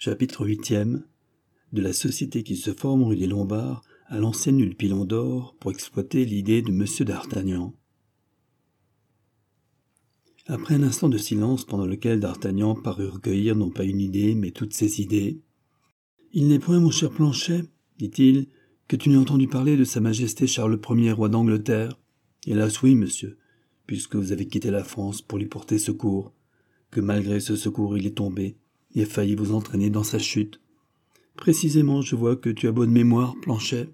Chapitre 8e. De la société qui se forme rue des Lombards à l'enseigne du Pilon d'Or pour exploiter l'idée de Monsieur d'Artagnan. Après un instant de silence pendant lequel d'Artagnan parut recueillir non pas une idée, mais toutes ses idées. « Il n'est point, mon cher Planchet, dit-il, que tu n'aies entendu parler de Sa Majesté Charles Ier, roi d'Angleterre. Hélas oui, monsieur, puisque vous avez quitté la France pour lui porter secours, que malgré ce secours il est tombé et a failli vous entraîner dans sa chute. Précisément, je vois que tu as bonne mémoire, Planchet.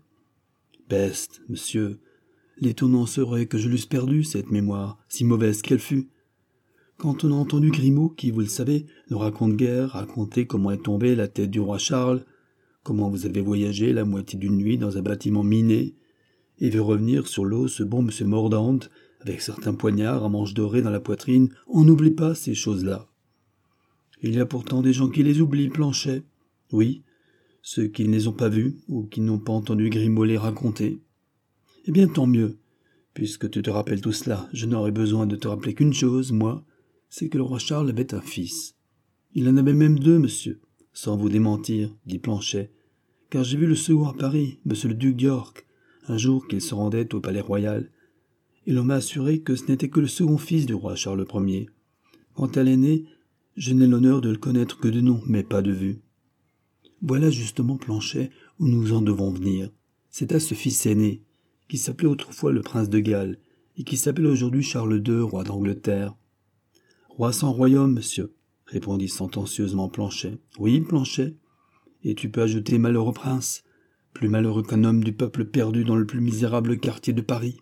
Peste, monsieur, l'étonnant serait que je l'eusse perdue, cette mémoire, si mauvaise qu'elle fût. Quand on a entendu Grimaud, qui, vous le savez, ne raconte guère, raconter comment est tombée la tête du roi Charles, comment vous avez voyagé la moitié d'une nuit dans un bâtiment miné, et vu revenir sur l'eau ce bon monsieur Mordaunt, avec certains poignards à manches dorées dans la poitrine, on n'oublie pas ces choses-là. Il y a pourtant des gens qui les oublient, Planchet. Oui, ceux qui ne les ont pas vus, ou qui n'ont pas entendu Grimaud les raconter. Eh bien, tant mieux. Puisque tu te rappelles tout cela, je n'aurai besoin de te rappeler qu'une chose, moi, c'est que le roi Charles avait un fils. Il en avait même deux, monsieur, sans vous démentir, dit Planchet, car j'ai vu le second à Paris, monsieur le duc d'York, un jour qu'il se rendait au palais royal, et l'on m'a assuré que ce n'était que le second fils du roi Charles Ier. Quant à l'aîné, je n'ai l'honneur de le connaître que de nom, mais pas de vue. Voilà justement, Planchet, où nous en devons venir. C'est à ce fils aîné, qui s'appelait autrefois le prince de Galles, et qui s'appelle aujourd'hui Charles II, roi d'Angleterre. Roi sans royaume, monsieur, répondit sentencieusement Planchet. Oui, Planchet, et tu peux ajouter malheureux prince, plus malheureux qu'un homme du peuple perdu dans le plus misérable quartier de Paris.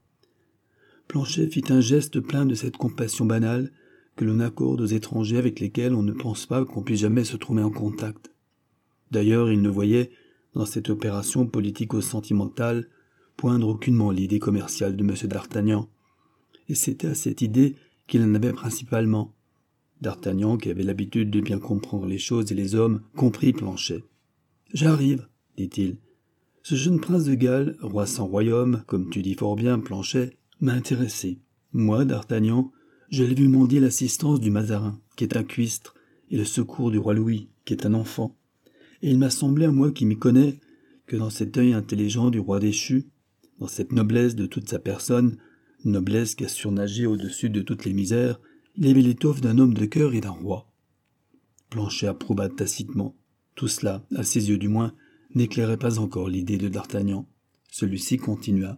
Planchet fit un geste plein de cette compassion banale que l'on accorde aux étrangers avec lesquels on ne pense pas qu'on puisse jamais se trouver en contact. D'ailleurs, il ne voyait, dans cette opération politico-sentimentale, poindre aucunement l'idée commerciale de M. d'Artagnan. Et c'était à cette idée qu'il en avait principalement. D'Artagnan, qui avait l'habitude de bien comprendre les choses et les hommes, comprit Planchet. « J'arrive, dit-il. Ce jeune prince de Galles, roi sans royaume, comme tu dis fort bien, Planchet, m'a intéressé. Moi, d'Artagnan, je l'ai vu mendier l'assistance du Mazarin, qui est un cuistre, et le secours du roi Louis, qui est un enfant. Et il m'a semblé à moi qui m'y connais, que dans cet œil intelligent du roi déchu, dans cette noblesse de toute sa personne, noblesse qui a surnagé au-dessus de toutes les misères, il avait l'étoffe d'un homme de cœur et d'un roi. Planchet approuva tacitement. Tout cela, à ses yeux du moins, n'éclairait pas encore l'idée de d'Artagnan. Celui-ci continua.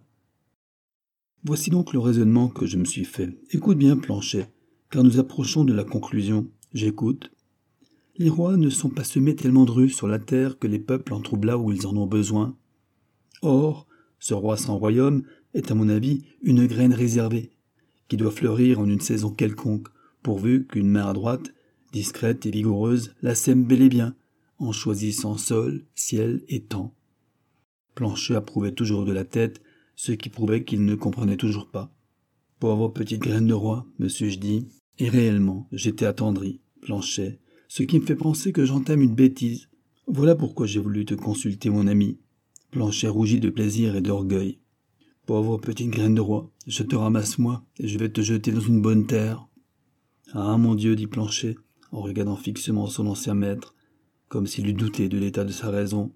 Voici donc le raisonnement que je me suis fait. Écoute bien, Planchet, car nous approchons de la conclusion. J'écoute. Les rois ne sont pas semés tellement de rues sur la terre que les peuples en trouvent là où ils en ont besoin. Or, ce roi sans royaume est, à mon avis, une graine réservée, qui doit fleurir en une saison quelconque, pourvu qu'une main à droite, discrète et vigoureuse, la sème bel et bien, en choisissant sol, ciel et temps. Planchet approuvait toujours de la tête, ce qui prouvait qu'il ne comprenait toujours pas. Pauvre petite graine de roi, me suis-je dit, et réellement, j'étais attendri, Planchet, ce qui me fait penser que j'entame une bêtise. Voilà pourquoi j'ai voulu te consulter, mon ami. Planchet rougit de plaisir et d'orgueil. Pauvre petite graine de roi, je te ramasse moi, et je vais te jeter dans une bonne terre. Ah, mon Dieu, dit Planchet, en regardant fixement son ancien maître, comme s'il eût douté de l'état de sa raison.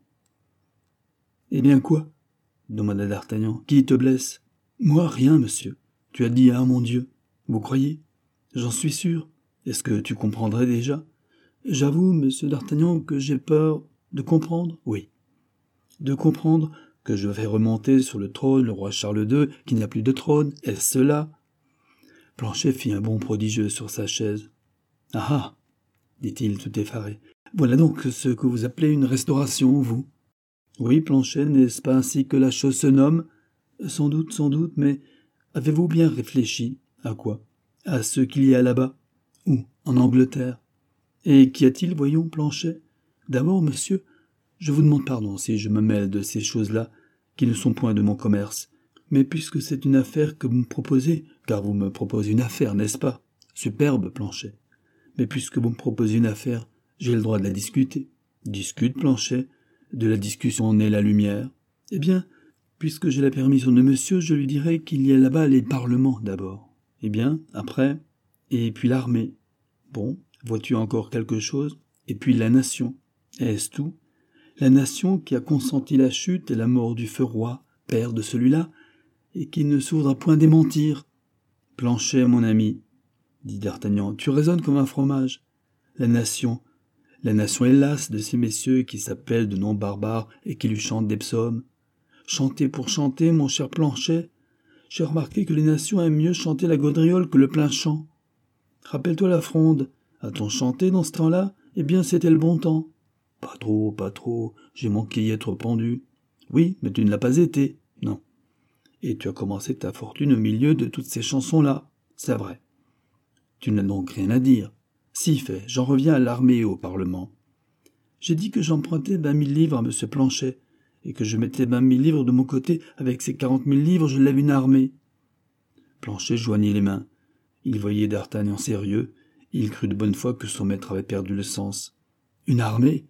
Eh bien quoi? Demanda d'Artagnan. Qui te blesse? Moi, rien, monsieur. Tu as dit « Ah, mon Dieu ». Vous croyez? J'en suis sûr. Est-ce que tu comprendrais déjà? J'avoue, monsieur d'Artagnan, que j'ai peur de comprendre. Oui. De comprendre que je vais remonter sur le trône le roi Charles II, qui n'a plus de trône. Est-ce cela? Planchet fit un bond prodigieux sur sa chaise. Ah ah, dit-il tout effaré. Voilà donc ce que vous appelez une restauration, vous? Oui, Planchet, n'est-ce pas ainsi que la chose se nomme? Sans doute, mais avez-vous bien réfléchi? À quoi? À ce qu'il y a là-bas? Où? En Angleterre. Et qu'y a-t-il, voyons, Planchet? D'abord, monsieur, je vous demande pardon si je me mêle de ces choses-là, qui ne sont point de mon commerce. Mais puisque c'est une affaire que vous me proposez, car vous me proposez une affaire, n'est-ce pas? Superbe, Planchet. Mais puisque vous me proposez une affaire, j'ai le droit de la discuter. Discute, Planchet. De la discussion naît la lumière. Eh bien, puisque j'ai la permission de monsieur, je lui dirai qu'il y a là-bas les parlements d'abord. Eh bien, après, et puis l'armée. Bon, vois-tu encore quelque chose? Et puis la nation. Est-ce tout? La nation qui a consenti la chute et la mort du feu roi, père de celui-là, et qui ne se voudra point démentir. Planchet, mon ami, dit d'Artagnan, tu raisonnes comme un fromage. La nation est lasse de ces messieurs qui s'appellent de noms barbares et qui lui chantent des psaumes. Chanter pour chanter, mon cher Planchet. J'ai remarqué que les nations aiment mieux chanter la gaudriole que le plein chant. Rappelle-toi la fronde. A-t-on chanté dans ce temps-là? Eh bien, c'était le bon temps. Pas trop. J'ai manqué y être pendu. Oui, mais tu ne l'as pas été. Non. Et tu as commencé ta fortune au milieu de toutes ces chansons-là. C'est vrai. Tu n'as donc rien à dire. Si fait, j'en reviens à l'armée et au Parlement. J'ai dit que j'empruntais 20 000 livres à M. Planchet, et que je mettais 20 000 livres de mon côté. Avec ces 40 000 livres, je lève une armée. Planchet joignit les mains. Il voyait d'Artagnan sérieux. Il crut de bonne foi que son maître avait perdu le sens. Une armée?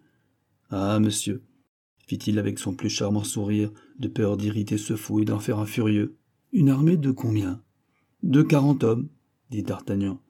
Ah, monsieur, fit-il avec son plus charmant sourire, de peur d'irriter ce fou et d'en faire un furieux. Une armée de combien? De 40 hommes, dit d'Artagnan.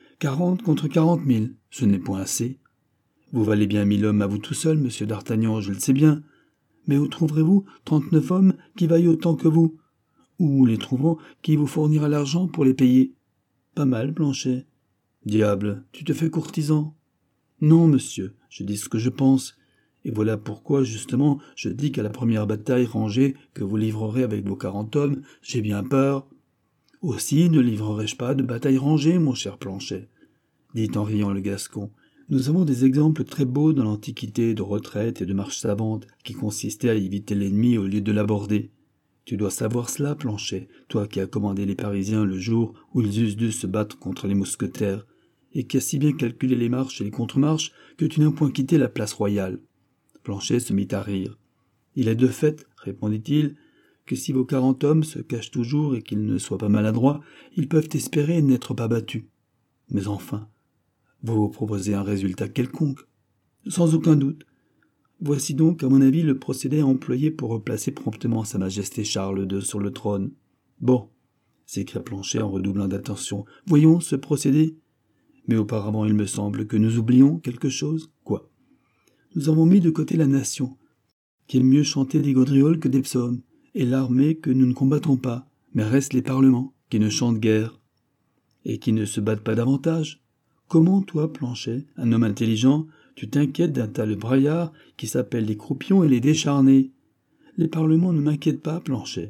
40 contre 40 000, ce n'est point assez. Vous valez bien 1000 hommes à vous tout seul, monsieur d'Artagnan, je le sais bien. Mais où trouverez-vous 39 hommes qui vaillent autant que vous? Où les trouveront qui vous fournira l'argent pour les payer? Pas mal, Planchet. Diable, tu te fais courtisan. Non, monsieur, je dis ce que je pense. Et voilà pourquoi, justement, je dis qu'à la première bataille rangée que vous livrerez avec vos 40 hommes, j'ai bien peur. Aussi ne livrerai-je pas de bataille rangée, mon cher Planchet, dit en riant le Gascon. Nous avons des exemples très beaux dans l'Antiquité de retraite et de marche savante qui consistaient à éviter l'ennemi au lieu de l'aborder. Tu dois savoir cela, Planchet, toi qui as commandé les Parisiens le jour où ils eussent dû se battre contre les mousquetaires, et qui as si bien calculé les marches et les contre-marches que tu n'as point quitté la place royale. Planchet se mit à rire. Il est de fait, répondit-il, que si vos 40 hommes se cachent toujours et qu'ils ne soient pas maladroits, ils peuvent espérer n'être pas battus. Mais enfin, vous proposez un résultat quelconque. Sans aucun doute. Voici donc, à mon avis, le procédé à employer pour replacer promptement Sa Majesté Charles II sur le trône. Bon, s'écria Planchet en redoublant d'attention. Voyons ce procédé. Mais auparavant, il me semble que nous oublions quelque chose. Quoi? Nous avons mis de côté la nation, qui aime mieux chanter des gaudrioles que des psaumes, et l'armée que nous ne combattons pas, mais restent les parlements, qui ne chantent guère, et qui ne se battent pas davantage. Comment, toi, Planchet, un homme intelligent, tu t'inquiètes d'un tas de braillards qui s'appellent les croupions et les décharnés? Les parlements ne m'inquiètent pas, Planchet.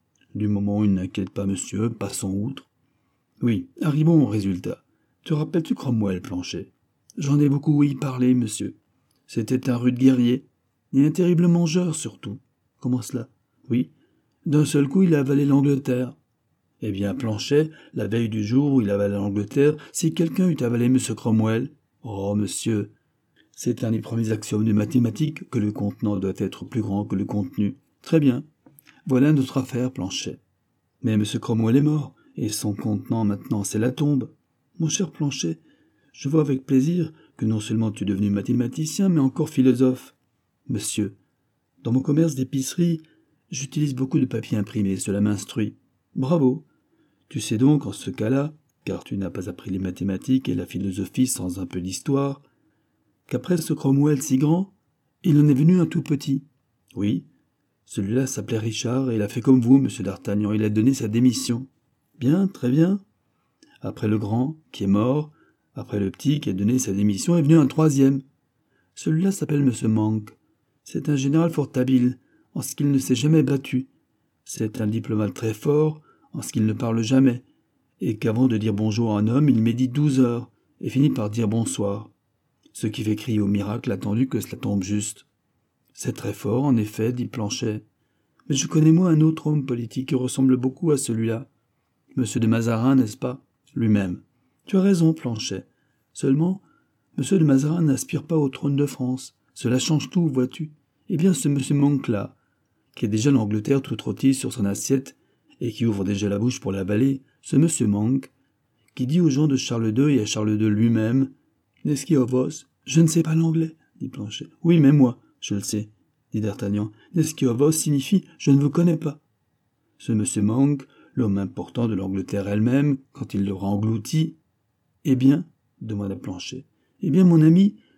Du moment où ils n'inquiètent pas, monsieur, passons outre. Oui, arrivons au résultat. Te rappelles-tu Cromwell, Planchet? J'en ai beaucoup ouï parler, monsieur. C'était un rude guerrier, et un terrible mangeur surtout. Comment cela? Oui, d'un seul coup il a avalé l'Angleterre. Eh bien, Planchet, la veille du jour où il avalait l'Angleterre, si quelqu'un eût avalé M. Cromwell, oh, monsieur, c'est un des premiers axiomes de mathématiques que le contenant doit être plus grand que le contenu. Très bien. Voilà notre affaire, Planchet. Mais M. Cromwell est mort, et son contenant maintenant c'est la tombe. Mon cher Planchet, je vois avec plaisir que non seulement tu es devenu mathématicien, mais encore philosophe. Monsieur, dans mon commerce d'épicerie, j'utilise beaucoup de papier imprimé, cela m'instruit. Bravo. Tu sais donc, en ce cas-là, car tu n'as pas appris les mathématiques et la philosophie sans un peu d'histoire, qu'après ce Cromwell si grand, il en est venu un tout petit. Oui, celui-là s'appelait Richard, et il a fait comme vous, monsieur d'Artagnan, il a donné sa démission. Bien, très bien. Après le grand, qui est mort, après le petit qui a donné sa démission, est venu un troisième. Celui-là s'appelle M. Monk. C'est un général fort habile, en ce qu'il ne s'est jamais battu. C'est un diplomate très fort, en ce qu'il ne parle jamais, et qu'avant de dire bonjour à un homme, il médite 12 heures, et finit par dire bonsoir. Ce qui fait crier au miracle attendu que cela tombe juste. C'est très fort, en effet, dit Planchet. Mais je connais moi un autre homme politique qui ressemble beaucoup à celui-là. Monsieur de Mazarin, n'est-ce pas? Lui-même. Tu as raison, Planchet. Seulement, monsieur de Mazarin n'aspire pas au trône de France. Cela change tout, vois-tu. Eh bien, ce monsieur Monk-là, qui a déjà l'Angleterre tout rôtie sur son assiette et qui ouvre déjà la bouche pour l'avaler, ce monsieur Monk, qui dit aux gens de Charles II et à Charles II lui-même « N'est-ce qu'il y a vos ?» Je ne sais pas l'anglais, dit Planchet. « Oui, mais moi, je le sais, » dit d'Artagnan. « N'est-ce qu'il y a vos signifie « Je ne vous connais pas ». Ce monsieur Monk, l'homme important de l'Angleterre elle-même, quand il l'aura englouti. « Eh bien, demanda Planchet. « Eh bien, mon ami,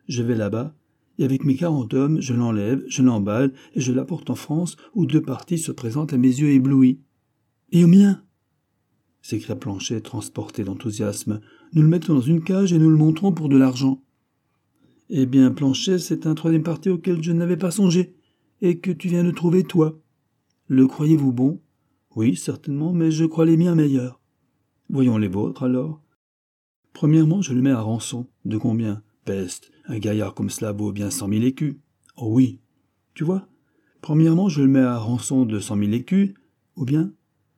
Je vais là-bas, et avec mes 40 hommes, je l'enlève, je l'emballe, et je l'apporte en France, où 2 parties se présentent à mes yeux éblouis. Et au mien !» s'écria Planchet, transporté d'enthousiasme. « Nous le mettons dans une cage et nous le montrons pour de l'argent. » Eh bien, Planchet, c'est un 3e parti auquel je n'avais pas songé, et que tu viens de trouver, toi. Le croyez-vous bon ? Oui, certainement, mais je crois les miens meilleurs. Voyons les vôtres, alors. Premièrement, je le mets à rançon. De combien ? Peste, un gaillard comme cela vaut bien 100 000 écus. Oh oui. Tu vois ? Premièrement, je le mets à rançon de 100 000 écus, ou bien,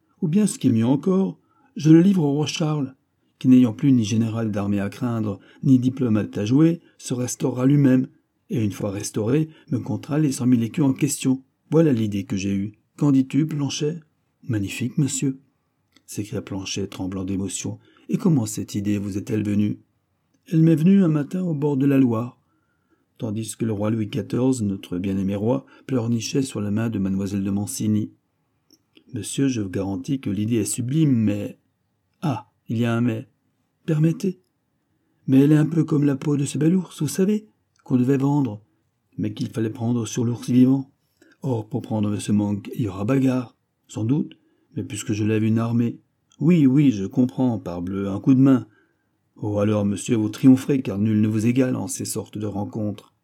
ce qui est mieux encore, je le livre au roi Charles, qui n'ayant plus ni général d'armée à craindre, ni diplomate à jouer, se restaurera lui-même, et une fois restauré, me comptera les 100 000 écus en question. Voilà l'idée que j'ai eue. Qu'en dis-tu, Planchet ? Magnifique, monsieur, s'écria Planchet, tremblant d'émotion. Et comment cette idée vous est-elle venue ? Elle m'est venue un matin au bord de la Loire, tandis que le roi Louis XIV, notre bien-aimé roi, pleurnichait sur la main de mademoiselle de Mancini. Monsieur, je vous garantis que l'idée est sublime, mais... Ah, il y a un mais. Permettez. Mais elle est un peu comme la peau de ce bel ours, vous savez, qu'on devait vendre, mais qu'il fallait prendre sur l'ours vivant. Or, pour prendre ce manque, il y aura bagarre, sans doute, mais puisque je lève une armée... Oui, je comprends, parbleu, un coup de main. Oh, alors, monsieur, vous triompherez, car nul ne vous égale en ces sortes de rencontres.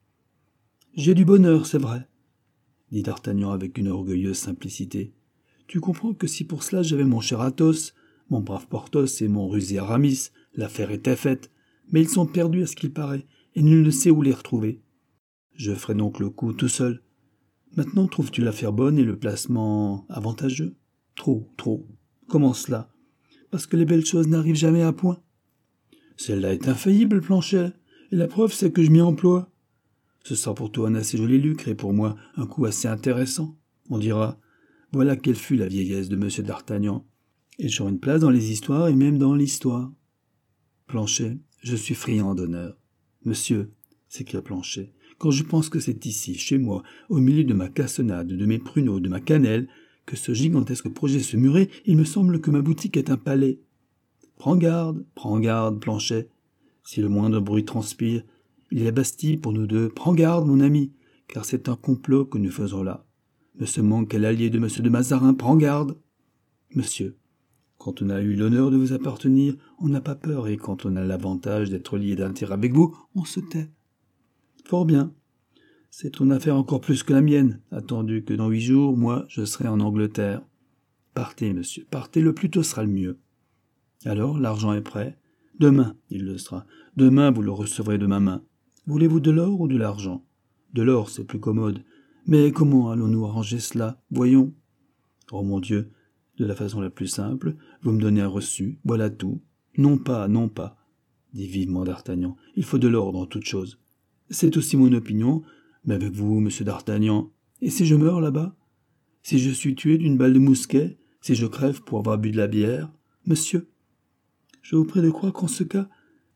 J'ai du bonheur, c'est vrai, dit D'Artagnan avec une orgueilleuse simplicité. Tu comprends que si pour cela j'avais mon cher Athos, mon brave Porthos et mon rusé Aramis, l'affaire était faite, mais ils sont perdus à ce qu'il paraît, et nul ne sait où les retrouver. Je ferai donc le coup tout seul. Maintenant, trouves-tu l'affaire bonne et le placement avantageux ? Trop. Comment cela ? Parce que les belles choses n'arrivent jamais à point. Celle-là est infaillible, Planchet, et la preuve c'est que je m'y emploie. Ce sera pour toi un assez joli lucre et pour moi un coup assez intéressant. On dira, voilà quelle fut la vieillesse de M. d'Artagnan. Et j'aurai une place dans les histoires et même dans l'histoire. Planchet, je suis friand d'honneur. Monsieur, s'écria Planchet, quand je pense que c'est ici, chez moi, au milieu de ma cassonade, de mes pruneaux, de ma cannelle, que ce gigantesque projet se murait, il me semble que ma boutique est un palais. Prends garde, Planchet. Si le moindre bruit transpire, il y a la Bastille pour nous deux. Prends garde, mon ami, car c'est un complot que nous faisons là. Ne se manque qu'à l'allié de M. de Mazarin, prends garde. Monsieur, quand on a eu l'honneur de vous appartenir, on n'a pas peur, et quand on a l'avantage d'être lié d'intérêt avec vous, on se tait. Fort bien. C'est ton affaire encore plus que la mienne, attendu que dans 8 jours, moi, je serai en Angleterre. Partez, monsieur, partez, le plus tôt sera le mieux. Alors, l'argent est prêt. Demain, il le sera. Demain, vous le recevrez de ma main. Voulez-vous de l'or ou de l'argent ? De l'or, c'est plus commode. Mais comment allons-nous arranger cela ? Voyons. Oh mon Dieu, de la façon la plus simple, vous me donnez un reçu, voilà tout. Non pas, dit vivement D'Artagnan. Il faut de l'or dans toute chose. C'est aussi mon opinion, mais avec vous, monsieur d'Artagnan. Et si je meurs là-bas ? Si je suis tué d'une balle de mousquet ? Si je crève pour avoir bu de la bière ? Monsieur, je vous prie de croire qu'en ce cas,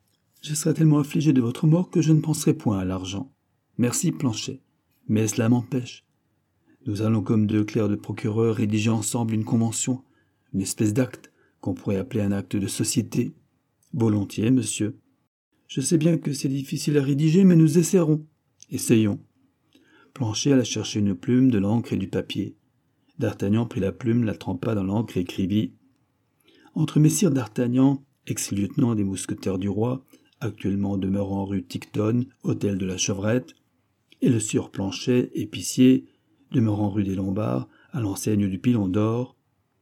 je serai tellement affligé de votre mort que je ne penserai point à l'argent. Merci, Planchet. Mais cela m'empêche. Nous allons comme 2 clercs de procureur rédiger ensemble une convention, une espèce d'acte qu'on pourrait appeler un acte de société. Volontiers, monsieur. Je sais bien que c'est difficile à rédiger, mais nous essaierons. Essayons. Planchet alla chercher une plume, de l'encre et du papier. D'Artagnan prit la plume, la trempa dans l'encre et écrivit « Entre messire d'Artagnan, ex-lieutenant des mousquetaires du roi, actuellement demeurant rue Tiquetonne, hôtel de la Chevrette, et le sieur Planchet, épicier, demeurant rue des Lombards, à l'enseigne du Pilon d'Or,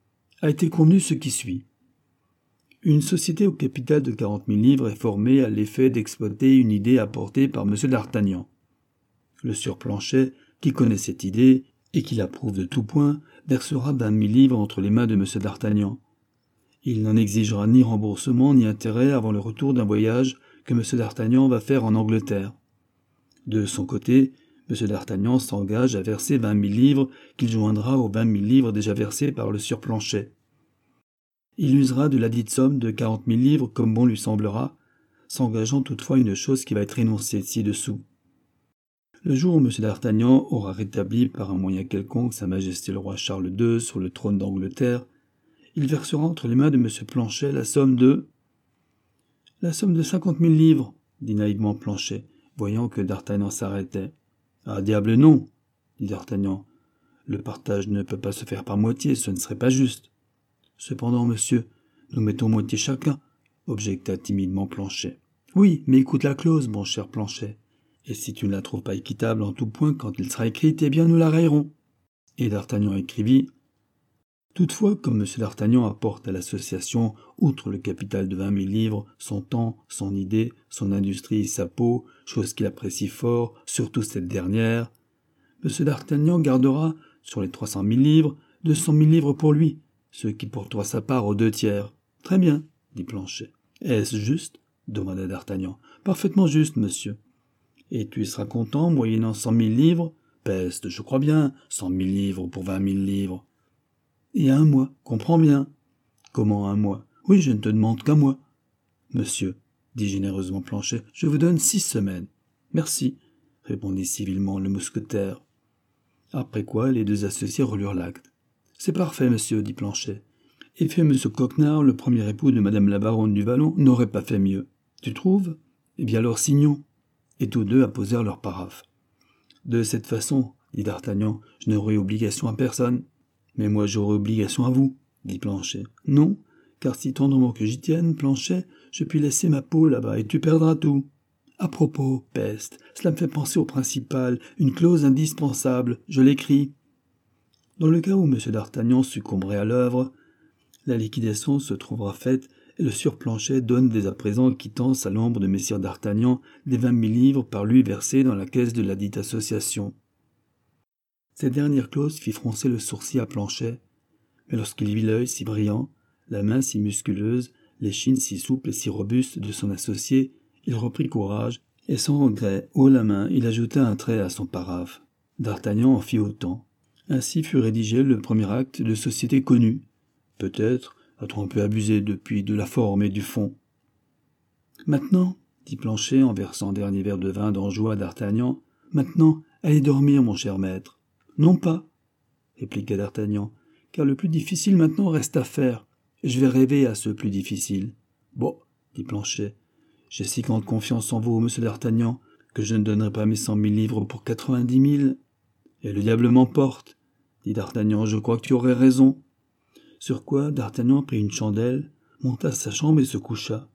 a été convenu ce qui suit. Une société au capital de 40 000 livres est formée à l'effet d'exploiter une idée apportée par M. d'Artagnan. Le sieur Planchet, qui connaît cette idée et qui l'approuve de tout point, versera 20 000 livres entre les mains de M. d'Artagnan. Il n'en exigera ni remboursement ni intérêt avant le retour d'un voyage que M. d'Artagnan va faire en Angleterre. De son côté, M. d'Artagnan s'engage à verser 20 000 livres qu'il joindra aux 20 000 livres déjà versés par le sieur Planchet. Il usera de la dite somme de 40 000 livres comme bon lui semblera, s'engageant toutefois une chose qui va être énoncée ci-dessous. Le jour où M. d'Artagnan aura rétabli par un moyen quelconque Sa Majesté le roi Charles II sur le trône d'Angleterre, il versera entre les mains de M. Planchet la somme de 50 000 livres, dit naïvement Planchet. voyant que D'Artagnan s'arrêtait. « Ah, diable non !» dit D'Artagnan. « Le partage ne peut pas se faire par moitié, ce ne serait pas juste. »« Cependant, monsieur, nous mettons moitié chacun, » objecta timidement Planchet. « Oui, mais écoute la clause, mon cher Planchet. Et si tu ne la trouves pas équitable en tout point quand elle sera écrite, eh bien nous la rayerons. » Et D'Artagnan écrivit « Toutefois, comme M. d'Artagnan apporte à l'association, outre le capital de 20 000 livres, son temps, son idée, son industrie et sa peau, chose qu'il apprécie fort, surtout cette dernière, M. d'Artagnan gardera, sur les 300 000 livres, 200 000 livres pour lui, ce qui portera sa part aux 2/3. »« Très bien, » dit Planchet. « Est-ce juste ?» demanda D'Artagnan. « Parfaitement juste, monsieur. »« Et tu seras content, moyennant 100 000 livres ? » ?»« Peste, je crois bien, 100 000 livres pour 20 000 livres. »« Et 1 mois, comprends bien. »« Comment 1 mois ? Oui, je ne te demande qu'1 mois. »« Monsieur, » dit généreusement Planchet, « je vous donne 6 semaines. »« Merci, » répondit civilement le mousquetaire. Après quoi, les 2 associés relurent l'acte. « C'est parfait, monsieur, » dit Planchet. « Et fait M. Coquenard, le premier époux de Madame la baronne du Vallon, n'aurait pas fait mieux. Tu trouves ? Eh bien alors signons. » Et tous 2 apposèrent leur paraphe. « De cette façon, » dit D'Artagnan, « je n'aurai obligation à personne. »« Mais moi j'aurai obligation à vous, » dit Planchet. « Non, car si tendrement que j'y tienne, Planchet, je puis laisser ma peau là-bas et tu perdras tout. À propos, peste, cela me fait penser au principal, une clause indispensable, je l'écris. Dans le cas où M. d'Artagnan succomberait à l'œuvre, la liquidation se trouvera faite et le sieur Planchet donne dès à présent quittance à l'ombre de messire d'Artagnan des 20 000 livres par lui versés dans la caisse de la dite association. » Cette dernière clause fit froncer le sourcil à Planchet, mais lorsqu'il vit l'œil si brillant, la main si musculeuse, l'échine si souple et si robuste de son associé, il reprit courage, et sans regret, haut la main, il ajouta un trait à son paraphe. D'Artagnan en fit autant. Ainsi fut rédigé le premier acte de société connu. Peut-être a-t-on un peu abusé depuis de la forme et du fond. « Maintenant, » dit Planchet en versant un dernier verre de vin d'Anjou à D'Artagnan, « maintenant, allez dormir, mon cher maître. »« Non pas, » répliqua D'Artagnan, « car le plus difficile maintenant reste à faire, et je vais rêver à ce plus difficile. »« Bon, » dit Planchet, « j'ai si grande confiance en vous, monsieur d'Artagnan, que je ne donnerai pas mes 100 000 livres pour 90 000. »« Et le diable m'emporte, » dit D'Artagnan, « je crois que tu aurais raison. » Sur quoi D'Artagnan prit une chandelle, monta à sa chambre et se coucha.